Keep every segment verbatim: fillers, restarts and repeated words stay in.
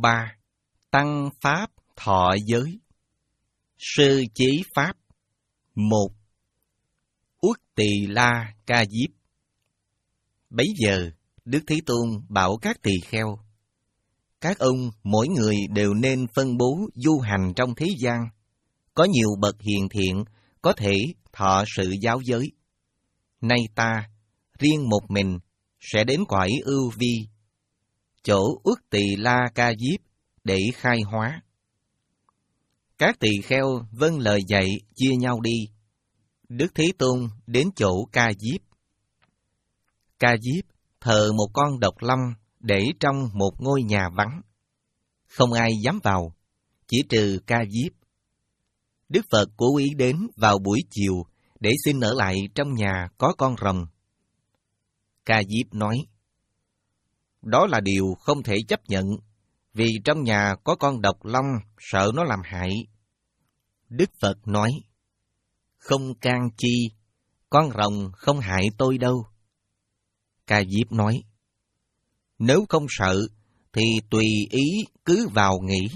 ba. Tăng Pháp thọ giới. Sơ chế Pháp. Một. Uất Tỳ La Ca Diếp. Bấy giờ, Đức Thế Tôn bảo các tỳ kheo: các ông mỗi người đều nên phân bố du hành trong thế gian. Có nhiều bậc hiền thiện có thể thọ sự giáo giới. Nay ta, riêng một mình, sẽ đến cõi ưu vi, chỗ Uất Tỳ La Ca Diếp để khai hóa. Các tỳ kheo vâng lời dạy chia nhau đi. Đức Thế Tôn đến chỗ Ca Diếp. Ca Diếp thờ một con độc long để trong một ngôi nhà vắng. Không ai dám vào, chỉ trừ Ca Diếp. Đức Phật cố ý đến vào buổi chiều để xin ở lại trong nhà có con rồng. Ca Diếp nói: đó là điều không thể chấp nhận, vì trong nhà có con độc long, sợ nó làm hại. Đức Phật nói: không can chi, con rồng không hại tôi đâu. Ca Diếp nói: nếu không sợ, thì tùy ý cứ vào nghỉ.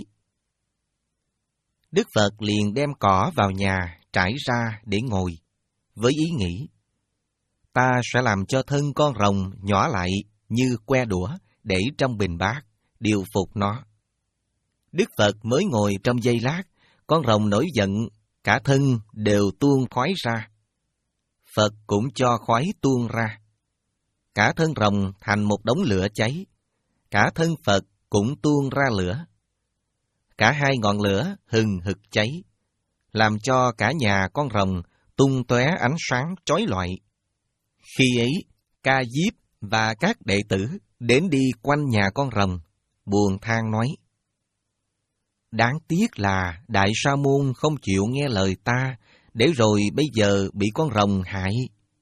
Đức Phật liền đem cỏ vào nhà trải ra để ngồi, với ý nghĩ: ta sẽ làm cho thân con rồng nhỏ lại như que đũa để trong bình bát, điều phục nó. Đức Phật mới ngồi trong giây lát, con rồng nổi giận, cả thân đều tuôn khói ra. Phật cũng cho khói tuôn ra. Cả thân rồng thành một đống lửa cháy, cả thân Phật cũng tuôn ra lửa. Cả hai ngọn lửa hừng hực cháy, làm cho cả nhà con rồng tung tóe ánh sáng chói lọi. Khi ấy, Ca Diếp và các đệ tử đến đi quanh nhà con rồng, buồn than nói: đáng tiếc là Đại Sa Môn không chịu nghe lời ta, để rồi bây giờ bị con rồng hại.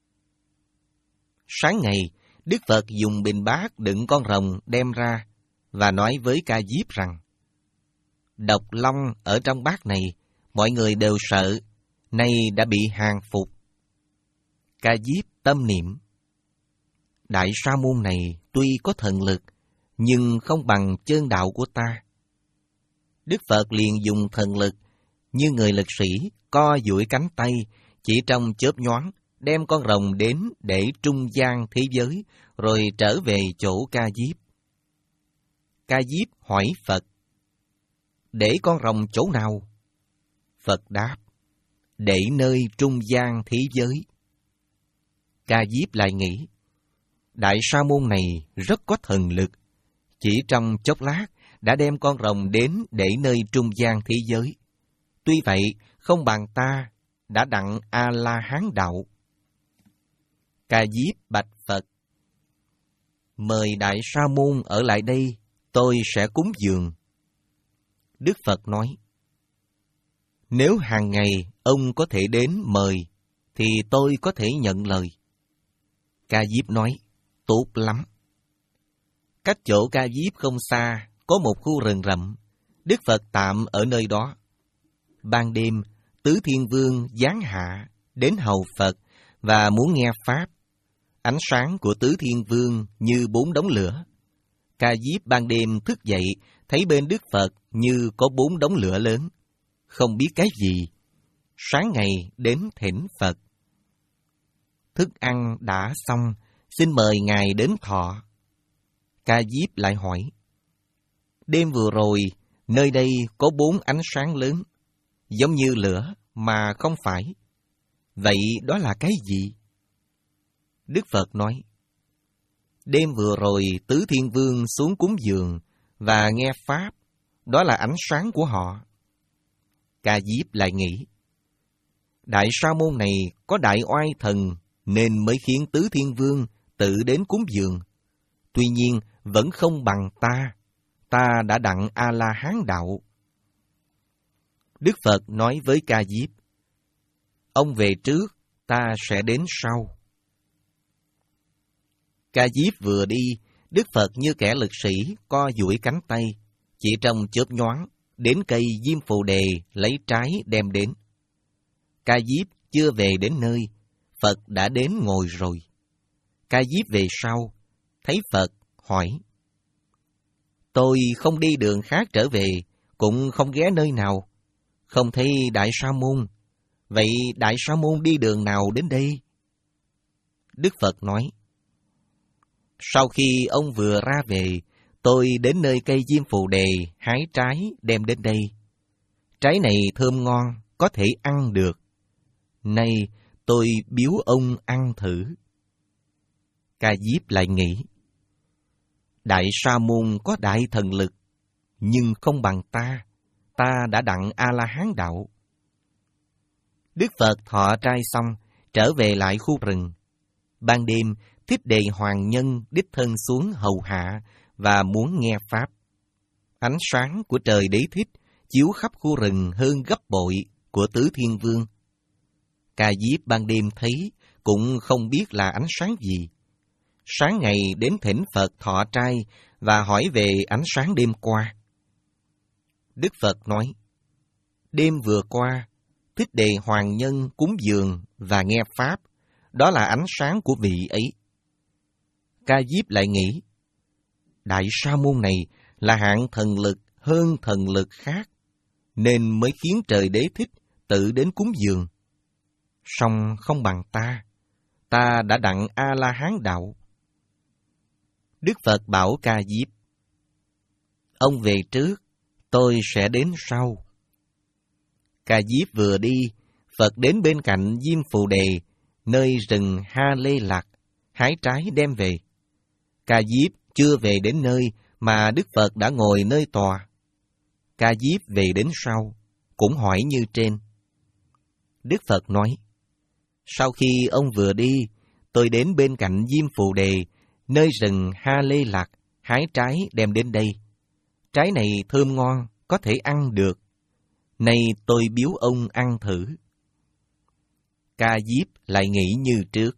Sáng ngày, Đức Phật dùng bình bát đựng con rồng đem ra, và nói với Ca Diếp rằng: độc long ở trong bát này, mọi người đều sợ, nay đã bị hàng phục. Ca Diếp tâm niệm: Đại Sa Môn này tuy có thần lực, nhưng không bằng chân đạo của ta. Đức Phật liền dùng thần lực, như người lực sĩ co duỗi cánh tay, chỉ trong chớp nhoáng đem con rồng đến để trung gian thế giới, rồi trở về chỗ Ca Diếp. Ca Diếp hỏi Phật: để con rồng chỗ nào? Phật đáp: để nơi trung gian thế giới. Ca Diếp lại nghĩ: Đại Sa Môn này rất có thần lực, chỉ trong chốc lát đã đem con rồng đến để nơi trung gian thế giới. Tuy vậy, không bằng ta đã đặng A-la-hán đạo. Ca Diếp bạch Phật: mời Đại Sa Môn ở lại đây, tôi sẽ cúng dường. Đức Phật nói: nếu hàng ngày ông có thể đến mời, thì tôi có thể nhận lời. Ca Diếp nói: tốt lắm. Cách chỗ Ca Diếp không xa, có một khu rừng rậm. Đức Phật tạm ở nơi đó. Ban đêm, Tứ Thiên Vương giáng hạ đến hầu Phật và muốn nghe Pháp. Ánh sáng của Tứ Thiên Vương như bốn đống lửa. Ca Diếp ban đêm thức dậy, thấy bên Đức Phật như có bốn đống lửa lớn, không biết cái gì. Sáng ngày đến thỉnh Phật. Thức ăn đã xong, xin mời Ngài đến thọ. Ca Diếp lại hỏi: đêm vừa rồi, nơi đây có bốn ánh sáng lớn, giống như lửa mà không phải. Vậy đó là cái gì? Đức Phật nói: đêm vừa rồi Tứ Thiên Vương xuống cúng dường và nghe Pháp, đó là ánh sáng của họ. Ca Diếp lại nghĩ: Đại Sa Môn này có đại oai thần, nên mới khiến Tứ Thiên Vương tự đến cúng dường. Tuy nhiên, vẫn không bằng ta. Ta đã đặng A-la-hán đạo. Đức Phật nói với Ca Diếp: ông về trước, ta sẽ đến sau. Ca Diếp vừa đi, Đức Phật như kẻ lực sĩ co duỗi cánh tay, chỉ trong chớp nhoáng đến cây diêm phù đề lấy trái đem đến. Ca Diếp chưa về đến nơi, Phật đã đến ngồi rồi. Ca Diếp về sau, thấy Phật hỏi: Tôi không đi đường khác trở về, cũng không ghé nơi nào, không thấy Đại Sa Môn. Vậy Đại Sa Môn đi đường nào đến đây? Đức Phật nói, sau khi ông vừa ra về, tôi đến nơi cây diêm phù đề, hái trái đem đến đây. Trái này thơm ngon, có thể ăn được. Nay tôi biếu ông ăn thử. Ca Diếp lại nghĩ, Đại Sa Môn có đại thần lực, nhưng không bằng ta, ta đã đặng A-la-hán đạo. Đức Phật thọ trai xong, trở về lại khu rừng. Ban đêm, Thích Đề Hoàng Nhân đích thân xuống hầu hạ và muốn nghe Pháp. Ánh sáng của trời Đế Thích chiếu khắp khu rừng hơn gấp bội của Tứ Thiên Vương. Ca Diếp ban đêm thấy cũng không biết là ánh sáng gì. Sáng ngày đến thỉnh Phật thọ trai và hỏi về ánh sáng đêm qua. Đức Phật nói, đêm vừa qua, Thích Đề Hoàng Nhân cúng dường và nghe Pháp, đó là ánh sáng của vị ấy. Ca Diếp lại nghĩ, Đại Sa Môn này là hạng thần lực hơn thần lực khác, nên mới khiến trời Đế Thích tự đến cúng dường. Song không bằng ta, ta đã đặng A-la-hán đạo. Đức Phật bảo Ca Diếp, ông về trước, tôi sẽ đến sau. Ca Diếp vừa đi, Phật đến bên cạnh Diêm Phù Đề, nơi rừng Ha Lê Lạc, hái trái đem về. Ca Diếp chưa về đến nơi mà Đức Phật đã ngồi nơi tòa. Ca Diếp về đến sau, cũng hỏi như trên. Đức Phật nói, sau khi ông vừa đi, tôi đến bên cạnh Diêm Phù Đề, nơi rừng Ha Lê Lạc, hái trái đem đến đây. Trái này thơm ngon, có thể ăn được. Nay tôi biếu ông ăn thử. Ca Diếp lại nghĩ như trước.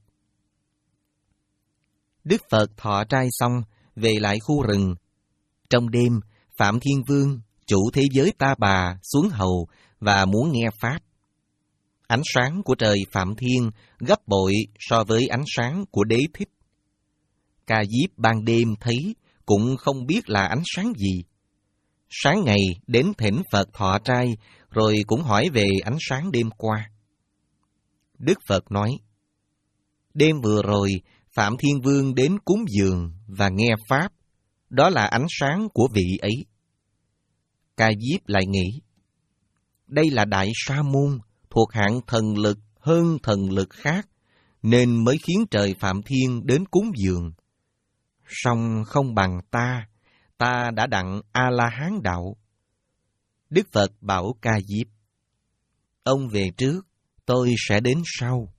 Đức Phật thọ trai xong, về lại khu rừng. Trong đêm, Phạm Thiên Vương, chủ thế giới Ta Bà, xuống hầu và muốn nghe Pháp. Ánh sáng của trời Phạm Thiên gấp bội so với ánh sáng của Đế Thích. Ca Diếp ban đêm thấy cũng không biết là ánh sáng gì. Sáng ngày đến thỉnh Phật thọ trai, rồi cũng hỏi về ánh sáng đêm qua. Đức Phật nói, đêm vừa rồi, Phạm Thiên Vương đến cúng dường và nghe Pháp, đó là ánh sáng của vị ấy. Ca Diếp lại nghĩ, đây là Đại Sa Môn, thuộc hạng thần lực hơn thần lực khác, nên mới khiến trời Phạm Thiên đến cúng dường. Song không bằng ta, ta đã đặng A-la-hán đạo. Đức Phật bảo Ca Diếp, ông về trước, tôi sẽ đến sau.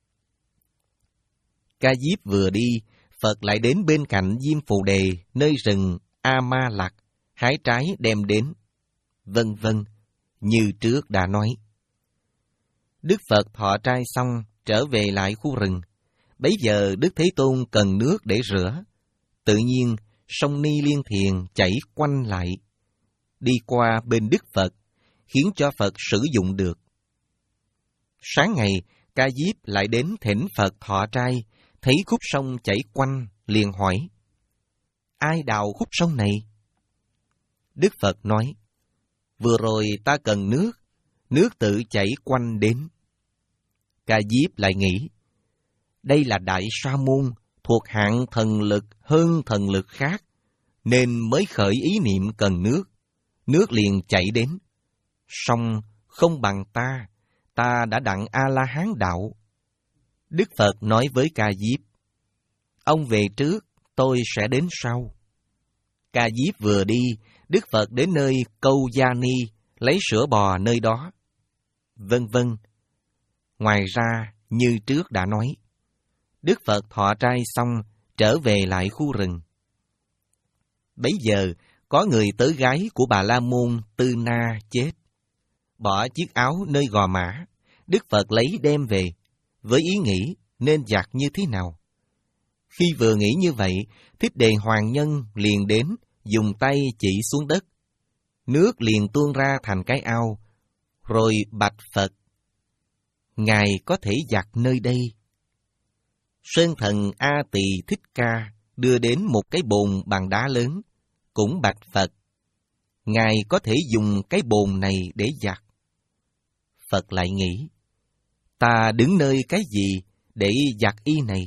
Ca Diếp vừa đi, Phật lại đến bên cạnh Diêm Phù Đề, nơi rừng A-ma Lạc, hái trái đem đến, vân vân, như trước đã nói. Đức Phật thọ trai xong, trở về lại khu rừng. Bấy giờ Đức Thế Tôn cần nước để rửa. Tự nhiên, sông Ni Liên Thiền chảy quanh lại, đi qua bên Đức Phật, khiến cho Phật sử dụng được. Sáng ngày, Ca Diếp lại đến thỉnh Phật thọ trai, thấy khúc sông chảy quanh, liền hỏi, ai đào khúc sông này? Đức Phật nói, vừa rồi ta cần nước, nước tự chảy quanh đến. Ca Diếp lại nghĩ, đây là Đại Sa Môn, thuộc hạng thần lực hơn thần lực khác, nên mới khởi ý niệm cần nước, nước liền chảy đến. Song không bằng ta, ta đã đặng A-la-hán đạo. Đức Phật nói với Ca Diếp, ông về trước, tôi sẽ đến sau. Ca Diếp vừa đi, Đức Phật đến nơi Câu Gia Ni, lấy sữa bò nơi đó, vân vân. Ngoài ra, như trước đã nói, Đức Phật thọ trai xong, trở về lại khu rừng. Bấy giờ, có người tới gái của Bà La Môn Tư Na chết. Bỏ chiếc áo nơi gò mã, Đức Phật lấy đem về, với ý nghĩ nên giặt như thế nào. Khi vừa nghĩ như vậy, Thích Đề Hoàng Nhân liền đến, dùng tay chỉ xuống đất. Nước liền tuôn ra thành cái ao, rồi bạch Phật, Ngài có thể giặt nơi đây. Sơn thần A Tỳ Thích Ca đưa đến một cái bồn bằng đá lớn, cũng bạch Phật, Ngài có thể dùng cái bồn này để giặt. Phật lại nghĩ, ta đứng nơi cái gì để giặt y này?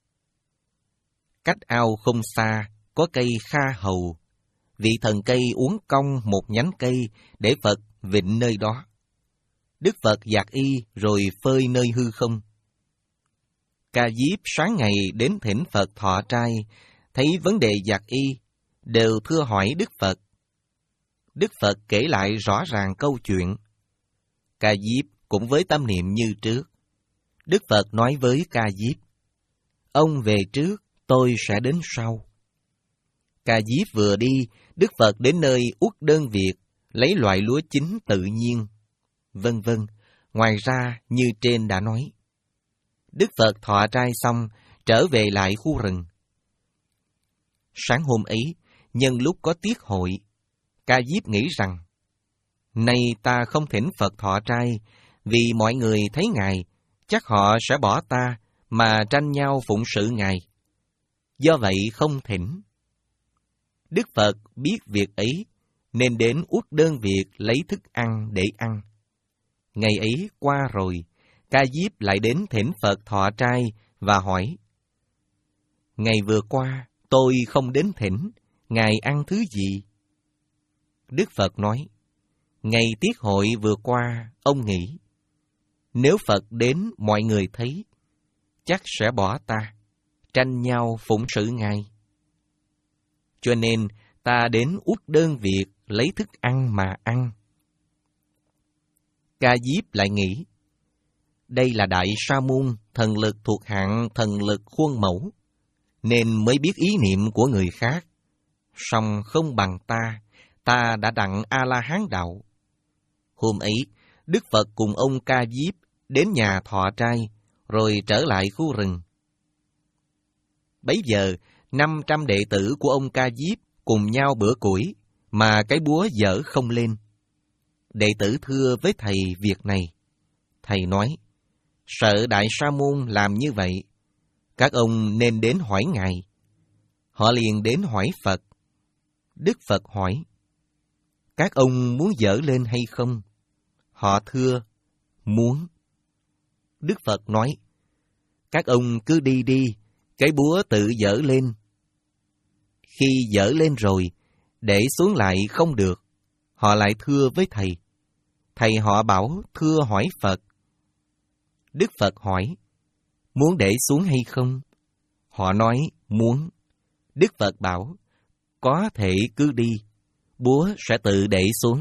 Cách ao không xa, có cây kha hầu. Vị thần cây uốn cong một nhánh cây để Phật vịn nơi đó. Đức Phật giặt y rồi phơi nơi hư không. Ca Diếp sáng ngày đến thỉnh Phật thọ trai, thấy vấn đề giặt y, đều thưa hỏi Đức Phật. Đức Phật kể lại rõ ràng câu chuyện. Ca Diếp cũng với tâm niệm như trước. Đức Phật nói với Ca Diếp, ông về trước, tôi sẽ đến sau. Ca Diếp vừa đi, Đức Phật đến nơi uất đơn việc, lấy loại lúa chín tự nhiên, vân vân. Ngoài ra, như trên đã nói. Đức Phật thọ trai xong, trở về lại khu rừng. Sáng hôm ấy, nhân lúc có tiết hội, Ca Diếp nghĩ rằng, nay ta không thỉnh Phật thọ trai, vì mọi người thấy Ngài, chắc họ sẽ bỏ ta, mà tranh nhau phụng sự Ngài. Do vậy không thỉnh. Đức Phật biết việc ấy, nên đến uất đơn việc lấy thức ăn để ăn. Ngày ấy qua rồi, Ca Diếp lại đến thỉnh Phật thọ trai và hỏi, ngày vừa qua tôi không đến thỉnh, Ngài ăn thứ gì? Đức Phật nói, ngày tiết hội vừa qua, ông nghĩ, nếu Phật đến mọi người thấy, chắc sẽ bỏ ta, tranh nhau phụng sự Ngài. Cho nên ta đến uất đơn việc lấy thức ăn mà ăn. Ca Diếp lại nghĩ, đây là Đại Sa Môn, thần lực thuộc hạng thần lực khuôn mẫu, nên mới biết ý niệm của người khác. Song không bằng ta, ta đã đặng A-la-hán đạo. Hôm ấy, Đức Phật cùng ông Ca Diếp đến nhà thọ trai, rồi trở lại khu rừng. Bấy giờ, năm trăm đệ tử của ông Ca Diếp cùng nhau bữa củi, mà cái búa dở không lên. Đệ tử thưa với thầy việc này. Thầy nói, sợ Đại Sa Môn làm như vậy, các ông nên đến hỏi Ngài. Họ liền đến hỏi Phật. Đức Phật hỏi, các ông muốn dở lên hay không? Họ thưa, muốn. Đức Phật nói, các ông cứ đi đi, cái búa tự dở lên. Khi dở lên rồi, để xuống lại không được, họ lại thưa với thầy. Thầy họ bảo thưa hỏi Phật. Đức Phật hỏi, muốn để xuống hay không? Họ nói, muốn. Đức Phật bảo, có thể cứ đi, búa sẽ tự để xuống.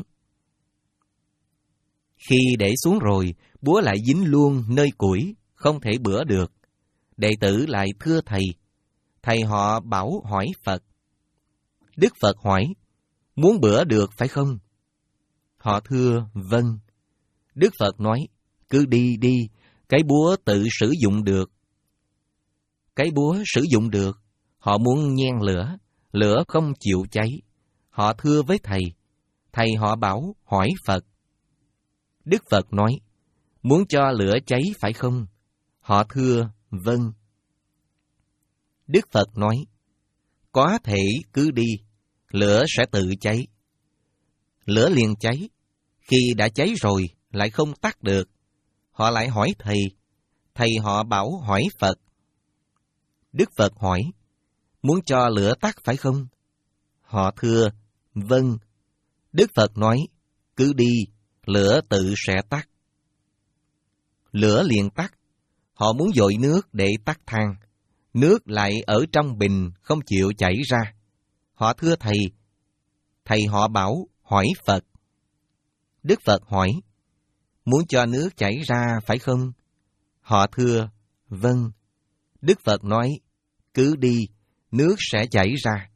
Khi để xuống rồi, búa lại dính luôn nơi củi, không thể bữa được. Đệ tử lại thưa thầy. Thầy họ bảo hỏi Phật. Đức Phật hỏi, muốn bữa được phải không? Họ thưa, vâng. Đức Phật nói, cứ đi đi, cái búa tự sử dụng được. Cái búa sử dụng được, họ muốn nhen lửa, lửa không chịu cháy. Họ thưa với thầy. Thầy họ bảo hỏi Phật. Đức Phật nói, muốn cho lửa cháy phải không? Họ thưa, vâng. Đức Phật nói, có thể cứ đi, lửa sẽ tự cháy. Lửa liền cháy, khi đã cháy rồi lại không tắt được. Họ lại hỏi thầy, thầy họ bảo hỏi Phật. Đức Phật hỏi, muốn cho lửa tắt phải không? Họ thưa, vâng. Đức Phật nói, cứ đi, lửa tự sẽ tắt. Lửa liền tắt, họ muốn dội nước để tắt than. Nước lại ở trong bình không chịu chảy ra. Họ thưa thầy. Thầy họ bảo hỏi Phật. Đức Phật hỏi, muốn cho nước chảy ra phải không? Họ thưa, vâng. Đức Phật nói, cứ đi, nước sẽ chảy ra.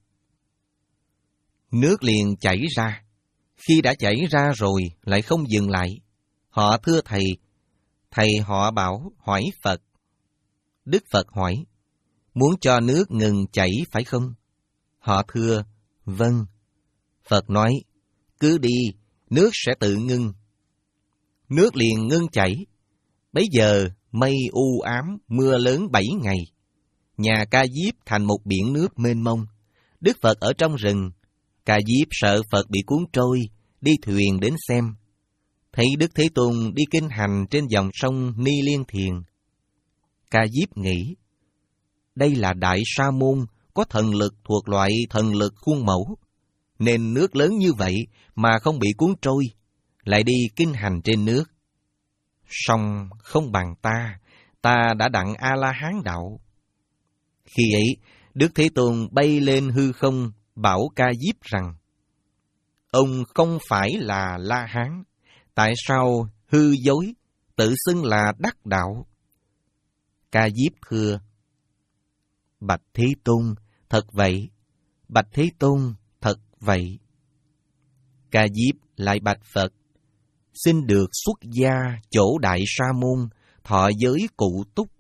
Nước liền chảy ra. Khi đã chảy ra rồi lại không dừng lại. Họ thưa thầy. Thầy họ bảo hỏi Phật. Đức Phật hỏi, muốn cho nước ngừng chảy phải không? Họ thưa, vâng. Phật nói, cứ đi, nước sẽ tự ngưng. Nước liền ngưng chảy. Bấy giờ mây u ám, mưa lớn bảy ngày. Nhà Ca Diếp thành một biển nước mênh mông. Đức Phật ở trong rừng, Ca Diếp sợ Phật bị cuốn trôi, đi thuyền đến xem. Thấy Đức Thế Tôn đi kinh hành trên dòng sông Ni Liên Thiền. Ca Diếp nghĩ, đây là Đại Sa Môn, có thần lực thuộc loại thần lực khuôn mẫu, nên nước lớn như vậy mà không bị cuốn trôi, lại đi kinh hành trên nước. Song không bằng ta, ta đã đặng A-la-hán đạo. Khi ấy, Đức Thế Tôn bay lên hư không, bảo Ca Diếp rằng, ông không phải là La-hán, tại sao hư dối, tự xưng là đắc đạo? Ca Diếp thưa, bạch Thế Tôn, thật vậy, bạch Thế Tôn, thật vậy. Ca Diếp lại bạch Phật, xin được xuất gia chỗ Đại Sa Môn, thọ giới cụ túc.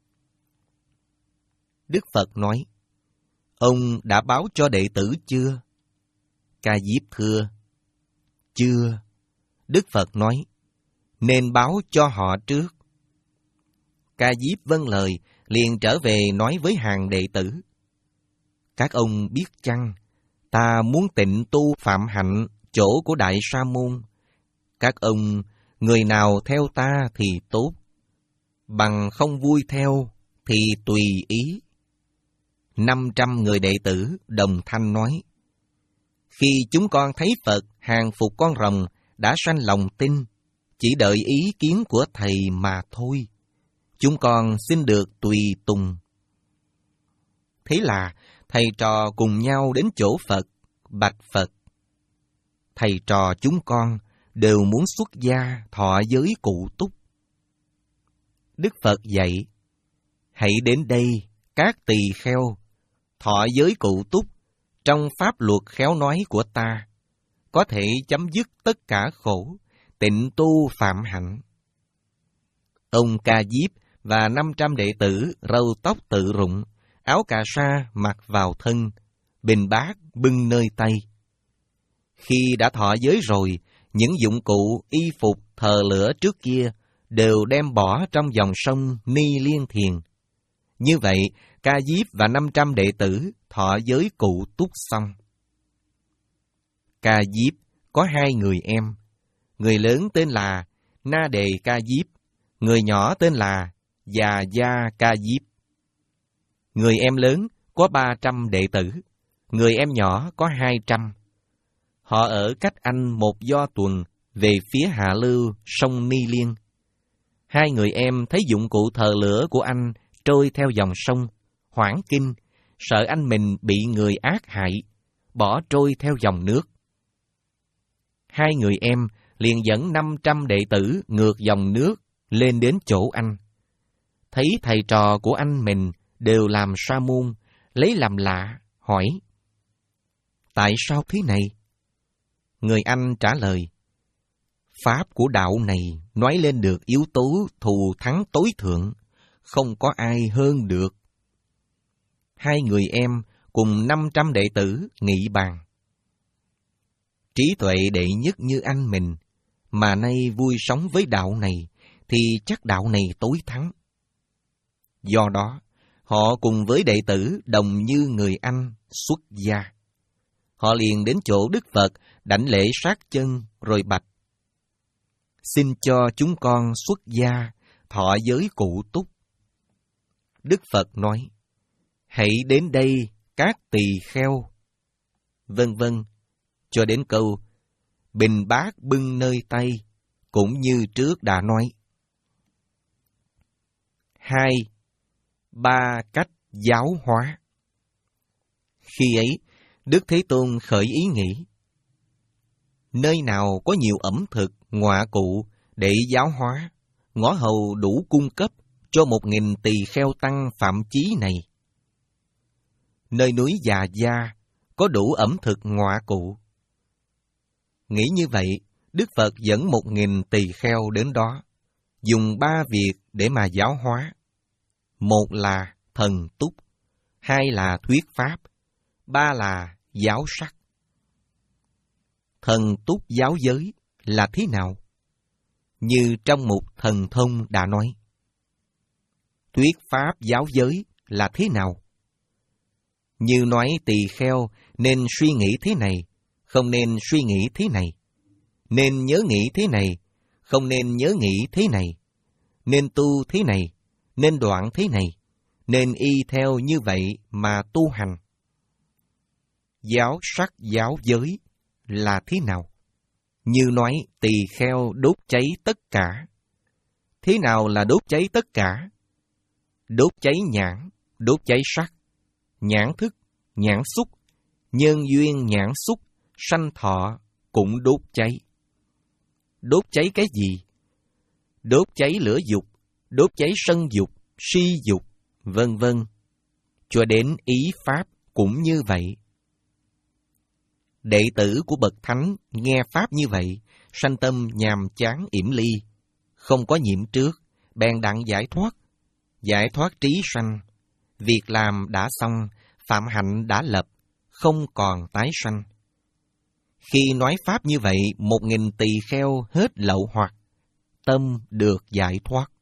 Đức Phật nói, ông đã báo cho đệ tử chưa? Ca Diếp thưa, chưa. Đức Phật nói, nên báo cho họ trước. Ca Diếp vâng lời, liền trở về nói với hàng đệ tử, các ông biết chăng, ta muốn tịnh tu phạm hạnh chỗ của Đại Sa Môn. Các ông, người nào theo ta thì tốt, bằng không vui theo thì tùy ý. Năm trăm người đệ tử đồng thanh nói, khi chúng con thấy Phật hàng phục con rồng, đã sanh lòng tin, chỉ đợi ý kiến của Thầy mà thôi. Chúng con xin được tùy tùng. Thế là thầy trò cùng nhau đến chỗ Phật, bạch Phật, thầy trò chúng con đều muốn xuất gia thọ giới cụ túc. Đức Phật dạy, hãy đến đây các tỳ kheo, thọ giới cụ túc trong pháp luật khéo nói của ta, có thể chấm dứt tất cả khổ, tịnh tu phạm hạnh. Ông Ca Diếp và năm trăm đệ tử râu tóc tự rụng, áo cà sa mặc vào thân, bình bát bưng nơi tay. Khi đã thọ giới rồi, những dụng cụ y phục thờ lửa trước kia đều đem bỏ trong dòng sông Ni Liên Thiền. Như vậy, Ca Diếp và năm trăm đệ tử thọ giới cụ túc xong. Ca Diếp có hai người em, người lớn tên là Na Đề Ca Diếp, người nhỏ tên là Già Gia Ca Diếp. Người em lớn có ba trăm đệ tử, người em nhỏ có hai trăm. Họ ở cách anh một do tuần về phía hạ lưu sông Ni Liên. Hai người em thấy dụng cụ thờ lửa của anh trôi theo dòng sông, hoảng kinh, sợ anh mình bị người ác hại, bỏ trôi theo dòng nước. Hai người em liền dẫn năm trăm đệ tử ngược dòng nước lên đến chỗ anh. Thấy thầy trò của anh mình đều làm sa môn, lấy làm lạ, hỏi, tại sao thế này? Người anh trả lời, pháp của đạo này nói lên được yếu tố thù thắng tối thượng, không có ai hơn được. Hai người em cùng năm trăm đệ tử nghị bàn, trí tuệ đệ nhất như anh mình, mà nay vui sống với đạo này, thì chắc đạo này tối thắng. Do đó, họ cùng với đệ tử đồng như người anh xuất gia. Họ liền đến chỗ Đức Phật, đảnh lễ sát chân rồi bạch, xin cho chúng con xuất gia, thọ giới cụ túc. Đức Phật nói, hãy đến đây các tỳ kheo, vân vân, cho đến câu bình bát bưng nơi tay, cũng như trước đã nói. Hai, ba cách giáo hóa. Khi ấy, Đức Thế Tôn khởi ý nghĩ, nơi nào có nhiều ẩm thực, ngọa cụ để giáo hóa, ngõ hầu đủ cung cấp cho một nghìn tỳ kheo tăng phạm chí này. Nơi núi Già Gia có đủ ẩm thực ngọa cụ. Nghĩ như vậy, Đức Phật dẫn một nghìn tỳ kheo đến đó, dùng ba việc để mà giáo hóa. Một là thần túc, hai là thuyết pháp, ba là giáo sắc. Thần túc giáo giới là thế nào? Như trong mục Thần Thông đã nói. Thuyết pháp giáo giới là thế nào? Như nói tỳ kheo nên suy nghĩ thế này, không nên suy nghĩ thế này. Nên nhớ nghĩ thế này, không nên nhớ nghĩ thế này. Nên tu thế này, nên đoạn thế này, nên y theo như vậy mà tu hành. Giáo sắc giáo giới là thế nào? Như nói tỳ kheo đốt cháy tất cả. Thế nào là đốt cháy tất cả? Đốt cháy nhãn, đốt cháy sắc, nhãn thức, nhãn xúc, nhân duyên nhãn xúc, sanh thọ cũng đốt cháy. Đốt cháy cái gì? Đốt cháy lửa dục, đốt cháy sân dục, si dục, vân vân. Cho đến ý pháp cũng như vậy. Đệ tử của bậc thánh nghe pháp như vậy, sanh tâm nhàm chán yểm ly, không có nhiễm trước, bèn đặng giải thoát. Giải thoát trí sanh, việc làm đã xong, phạm hạnh đã lập, không còn tái sanh. Khi nói pháp như vậy, một nghìn tỳ kheo hết lậu hoặc, tâm được giải thoát.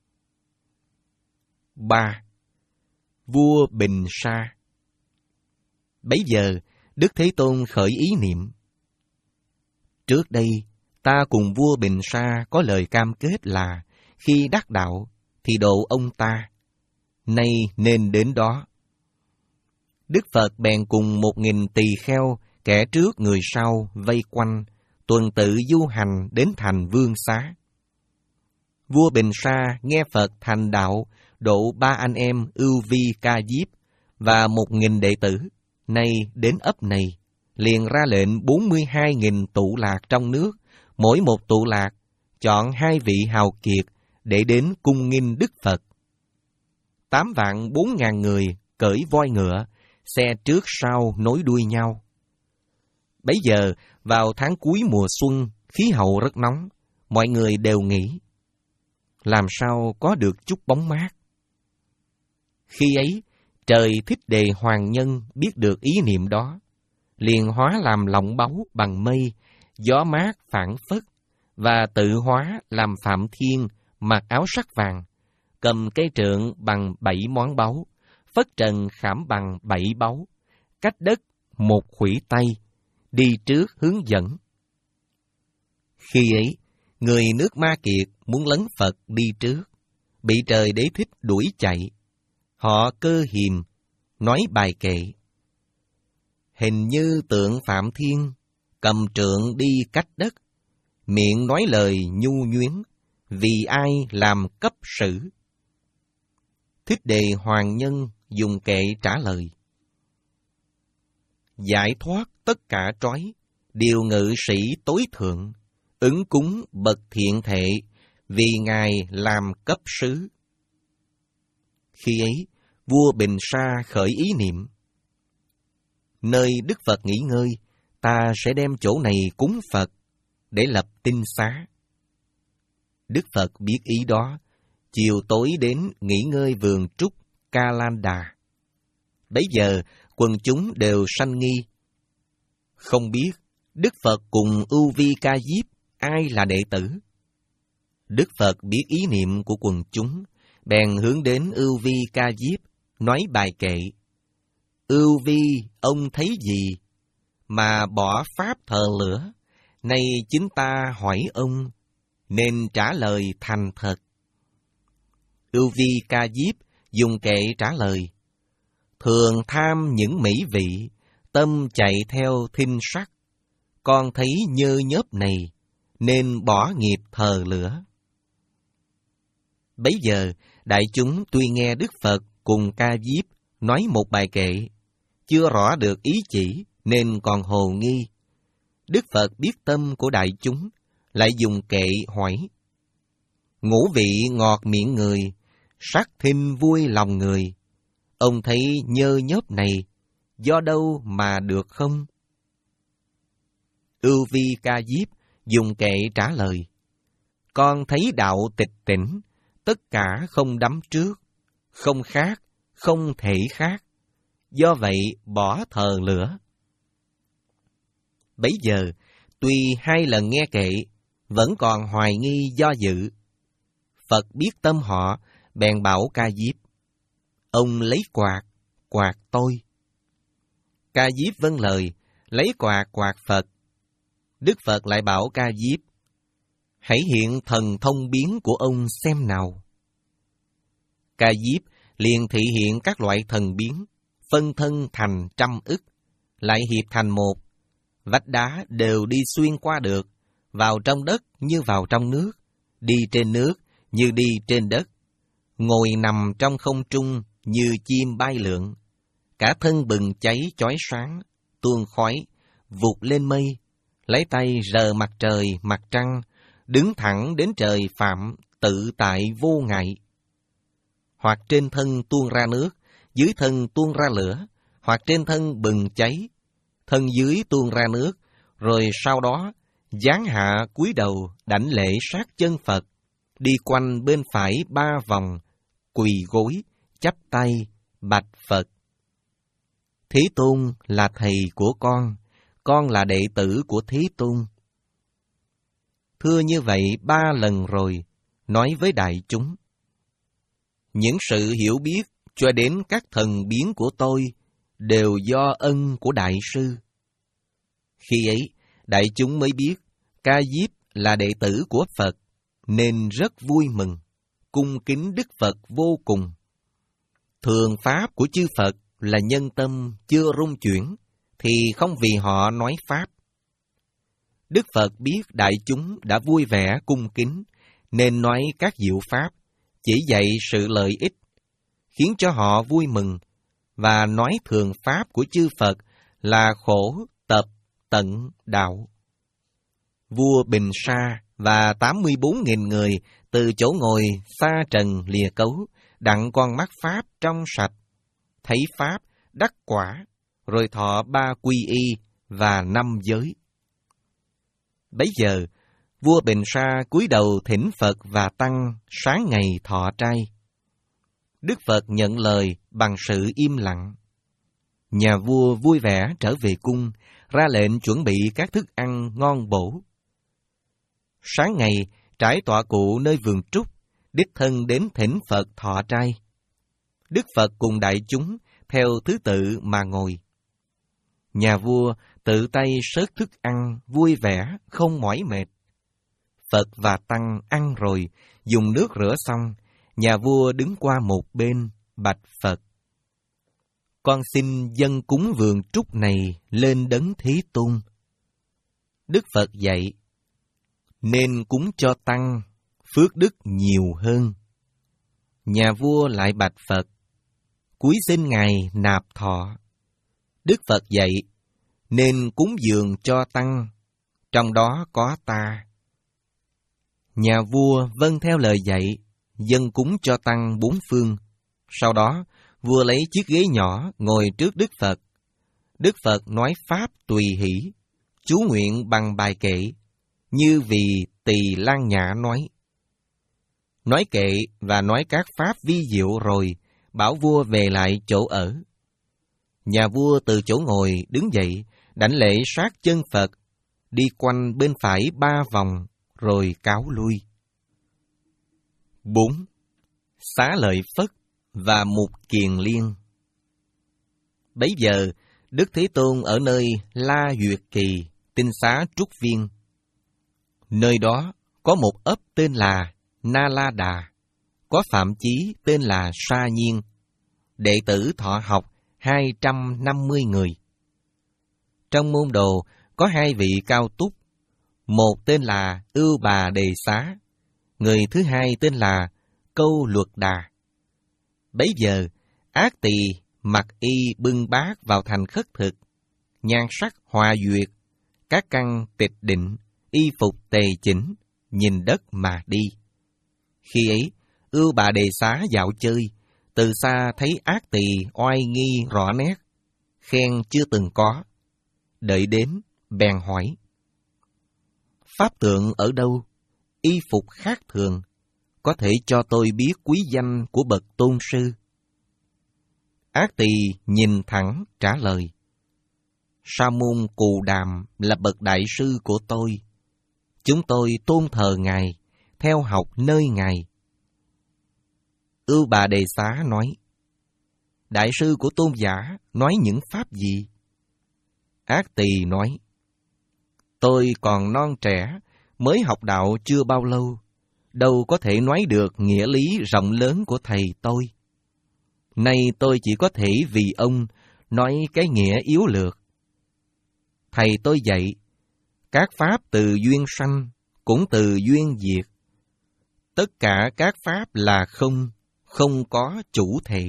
ba. Vua Bình Sa. Bấy giờ, Đức Thế Tôn khởi ý niệm. Trước đây, ta cùng vua Bình Sa có lời cam kết là khi đắc đạo thì độ ông ta. Nay nên đến đó. Đức Phật bèn cùng một nghìn tỳ kheo, kẻ trước người sau vây quanh, tuần tự du hành đến thành Vương Xá. Vua Bình Sa nghe Phật thành đạo, độ ba anh em Ưu Vi Ca Diếp và một nghìn đệ tử, nay đến ấp này, liền ra lệnh bốn mươi hai nghìn tụ lạc trong nước, mỗi một tụ lạc chọn hai vị hào kiệt để đến cung nghinh Đức Phật. Tám vạn bốn ngàn người cởi voi ngựa, xe trước sau nối đuôi nhau. Bấy giờ, vào tháng cuối mùa xuân, khí hậu rất nóng, mọi người đều nghĩ, làm sao có được chút bóng mát. Khi ấy, trời Thích Đề Hoàng Nhân biết được ý niệm đó, liền hóa làm lọng báu bằng mây, gió mát phảng phất, và tự hóa làm Phạm Thiên, mặc áo sắc vàng, cầm cây trượng bằng bảy món báu, phất trần khảm bằng bảy báu, cách đất một khuỷu tay, đi trước hướng dẫn. Khi ấy, người nước Ma Kiệt muốn lấn Phật đi trước, bị trời Đế Thích đuổi chạy. Họ cơ hiềm, nói bài kệ. Hình như tượng Phạm Thiên, cầm trượng đi cách đất, miệng nói lời nhu nhuyến, vì ai làm cấp sử. Thích Đề Hoàng Nhân dùng kệ trả lời. Giải thoát tất cả trói, điều ngự sĩ tối thượng, ứng cúng bậc thiện thệ, vì Ngài làm cấp sứ. Khi ấy, vua Bình Sa khởi ý niệm. Nơi Đức Phật nghỉ ngơi, ta sẽ đem chỗ này cúng Phật, để lập tinh xá. Đức Phật biết ý đó, chiều tối đến nghỉ ngơi vườn trúc Ca Lan Đà. Bấy giờ, quần chúng đều sanh nghi. Không biết, Đức Phật cùng Ưu Vi Ca Diếp ai là đệ tử? Đức Phật biết ý niệm của quần chúng, bèn hướng đến Ưu Vi Ca Diếp, nói bài kệ. Ưu Vi, ông thấy gì mà bỏ pháp thờ lửa? Nay chính ta hỏi ông, nên trả lời thành thật. Ưu Vi Ca Diếp dùng kệ trả lời. Thường tham những mỹ vị, tâm chạy theo thinh sắc. Con thấy nhơ nhớp này, nên bỏ nghiệp thờ lửa. Bấy giờ, đại chúng tuy nghe Đức Phật cùng Ca Diếp nói một bài kệ, chưa rõ được ý chỉ nên còn hồ nghi. Đức Phật biết tâm của đại chúng, lại dùng kệ hỏi. Ngũ vị ngọt miệng người, sắc thinh vui lòng người. Ông thấy nhơ nhớp này, do đâu mà được không? Ưu Vi Ca Diếp dùng kệ trả lời. Con thấy đạo tịch tỉnh, tất cả không đắm trước, không khác, không thể khác. Do vậy bỏ thờ lửa. Bấy giờ, tuy hai lần nghe kệ, vẫn còn hoài nghi do dự. Phật biết tâm họ, bèn bảo Ca Diếp. Ông lấy quạt, quạt tôi. Ca Diếp vâng lời, lấy quạt quạt Phật. Đức Phật lại bảo Ca Diếp, hãy hiện thần thông biến của ông xem nào. Ca Diếp liền thị hiện các loại thần biến, phân thân thành trăm ức, lại hiệp thành một. Vách đá đều đi xuyên qua được, vào trong đất như vào trong nước, đi trên nước như đi trên đất, ngồi nằm trong không trung như chim bay lượn, cả thân bừng cháy chói sáng, tuôn khói, vụt lên mây, lấy tay rờ mặt trời, mặt trăng, đứng thẳng đến trời phạm, tự tại vô ngại. Hoặc trên thân tuôn ra nước, dưới thân tuôn ra lửa, hoặc trên thân bừng cháy, thân dưới tuôn ra nước, rồi sau đó giáng hạ cúi đầu đảnh lễ sát chân Phật, đi quanh bên phải ba vòng, quỳ gối, chắp tay, bạch Phật. Thế Tôn là thầy của con, con là đệ tử của Thế Tôn. Thưa như vậy ba lần rồi, nói với đại chúng. Những sự hiểu biết cho đến các thần biến của tôi đều do ân của Đại Sư. Khi ấy, đại chúng mới biết Ca Diếp là đệ tử của Phật, nên rất vui mừng, cung kính Đức Phật vô cùng. Thường pháp của chư Phật là nhân tâm chưa rung chuyển, thì không vì họ nói pháp. Đức Phật biết đại chúng đã vui vẻ cung kính, nên nói các diệu pháp, chỉ dạy sự lợi ích, khiến cho họ vui mừng, và nói thường pháp của chư Phật là khổ, tập, tận, đạo. Vua Bình Sa và tám mươi bốn nghìn người từ chỗ ngồi xa trần lìa cấu, đặng con mắt pháp trong sạch, thấy pháp, đắc quả, rồi thọ ba quy y và năm giới. Bấy giờ, vua Bình Sa cúi đầu thỉnh Phật và Tăng sáng ngày thọ trai. Đức Phật nhận lời bằng sự im lặng. Nhà vua vui vẻ trở về cung, ra lệnh chuẩn bị các thức ăn ngon bổ. Sáng ngày, trải tọa cụ nơi vườn trúc, đích thân đến thỉnh Phật thọ trai. Đức Phật cùng đại chúng theo thứ tự mà ngồi. Nhà vua tự tay sớt thức ăn, vui vẻ, không mỏi mệt. Phật và Tăng ăn rồi, dùng nước rửa xong, nhà vua đứng qua một bên, bạch Phật. Con xin dâng cúng vườn trúc này lên Đấng Thế Tôn. Đức Phật dạy, nên cúng cho Tăng, phước đức nhiều hơn. Nhà vua lại bạch Phật, cúi xin Ngài nạp thọ. Đức Phật dạy, nên cúng dường cho Tăng, trong đó có ta. Nhà vua vâng theo lời dạy, dâng cúng cho Tăng bốn phương. Sau đó, vua lấy chiếc ghế nhỏ ngồi trước Đức Phật. Đức Phật nói pháp tùy hỷ, chú nguyện bằng bài kệ, như vì Tỳ Lan Nhã nói. Nói kệ và nói các pháp vi diệu rồi, bảo vua về lại chỗ ở. Nhà vua từ chỗ ngồi đứng dậy, đảnh lễ sát chân Phật, đi quanh bên phải ba vòng, rồi cáo lui. bốn. Xá Lợi Phất và Mục Kiền Liên. Bấy giờ, Đức Thế Tôn ở nơi La Duyệt Kỳ, tinh xá Trúc Viên. Nơi đó có một ấp tên là Na La Đà, có phạm chí tên là Sa Nhiên, đệ tử thọ học hai trăm năm mươi người. Trong môn đồ có hai vị cao túc, một tên là Ưu Bà Đề Xá, người thứ hai tên là Câu Luật Đà. Bấy giờ, Ác Tỳ mặc y bưng bát vào thành khất thực, nhan sắc hòa duyệt, các căn tịch định, y phục tề chỉnh, nhìn đất mà đi. Khi ấy, Ưu Bà Đề Xá dạo chơi, từ xa thấy Ác Tỳ oai nghi rõ nét, khen chưa từng có. Đợi đến, bèn hỏi, pháp tượng ở đâu? Y phục khác thường, có thể cho tôi biết quý danh của bậc tôn sư? Ác Tỳ nhìn thẳng trả lời, Sa môn Cù Đàm là bậc đại sư của tôi. Chúng tôi tôn thờ Ngài, theo học nơi Ngài. Ưu Bà Đề Xá nói, đại sư của tôn giả nói những pháp gì? Ác Tỳ nói, tôi còn non trẻ, mới học đạo chưa bao lâu, đâu có thể nói được nghĩa lý rộng lớn của thầy tôi. Nay tôi chỉ có thể vì ông nói cái nghĩa yếu lược. Thầy tôi dạy, các pháp từ duyên sanh, cũng từ duyên diệt. Tất cả các pháp là không, không có chủ thể.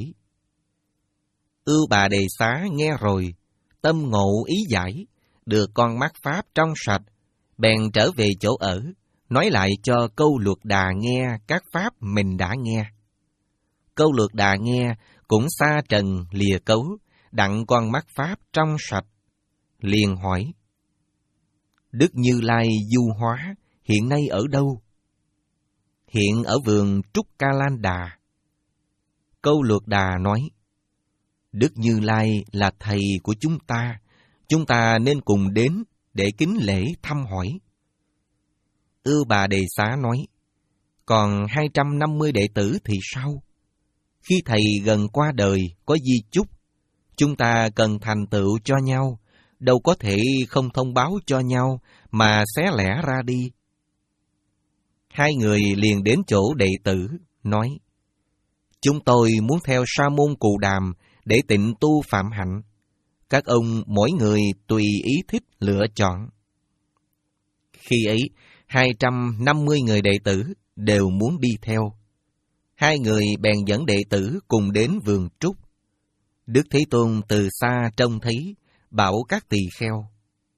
Ưu Bà Đề Xá nghe rồi, tâm ngộ ý giải, được con mắt pháp trong sạch, bèn trở về chỗ ở, nói lại cho Câu Luật Đà nghe các pháp mình đã nghe. Câu Luật Đà nghe cũng xa trần lìa cấu, đặng con mắt pháp trong sạch, liền hỏi: Đức Như Lai du hóa hiện nay ở đâu? Hiện ở vườn Trúc Ca Lan Đà. Câu Luật Đà nói: Đức Như Lai là thầy của chúng ta, chúng ta nên cùng đến để kính lễ thăm hỏi. Ưu Bà Đề Xá nói: Còn hai trăm năm mươi đệ tử thì sao? Khi thầy gần qua đời có di chúc, chúng ta cần thành tựu cho nhau, đâu có thể không thông báo cho nhau mà xé lẻ ra đi. Hai người liền đến chỗ đệ tử, nói: Chúng tôi muốn theo Sa môn Cù Đàm để tịnh tu phạm hạnh. Các ông mỗi người tùy ý thích lựa chọn. Khi ấy, hai trăm năm mươi người đệ tử đều muốn đi theo. Hai người bèn dẫn đệ tử cùng đến vườn trúc. Đức Thế Tôn từ xa trông thấy, bảo các tỳ kheo: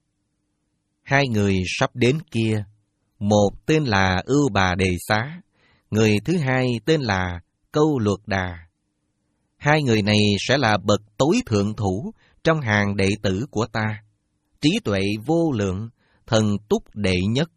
Hai người sắp đến kia, một tên là Ưu Bà Đề Xá, người thứ hai tên là Câu Luật Đà. Hai người này sẽ là bậc tối thượng thủ trong hàng đệ tử của ta, trí tuệ vô lượng, thần túc đệ nhất.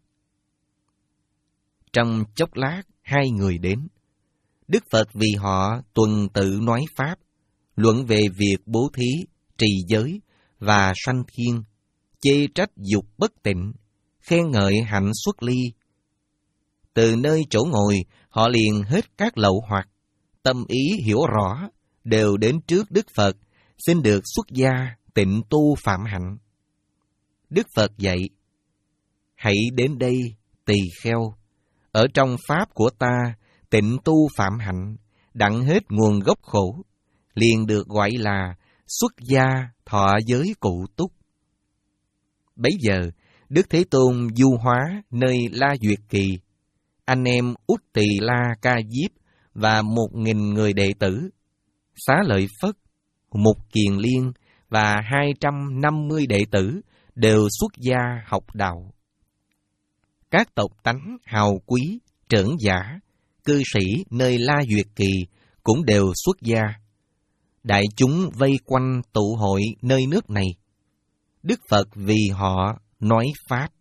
Trong chốc lát, hai người đến. Đức Phật vì họ tuần tự nói pháp, luận về việc bố thí, trì giới và sanh thiên, chê trách dục bất tịnh, khen ngợi hạnh xuất ly. Từ nơi chỗ ngồi, họ liền hết các lậu hoặc, tâm ý hiểu rõ, đều đến trước Đức Phật, xin được xuất gia tịnh tu phạm hạnh. Đức Phật dạy: Hãy đến đây, tỳ kheo, ở trong pháp của ta, tịnh tu phạm hạnh, đặng hết nguồn gốc khổ, liền được gọi là xuất gia thọ giới cụ túc. Bấy giờ, Đức Thế Tôn du hóa nơi La Duyệt Kỳ, anh em Út Tỳ La Ca Diếp và một nghìn người đệ tử, Xá Lợi Phất, Mục Kiền Liên và hai trăm năm mươi đệ tử đều xuất gia học đạo. Các tộc tánh hào quý, trưởng giả, cư sĩ nơi La Duyệt Kỳ cũng đều xuất gia. Đại chúng vây quanh tụ hội nơi nước này. Đức Phật vì họ nói pháp.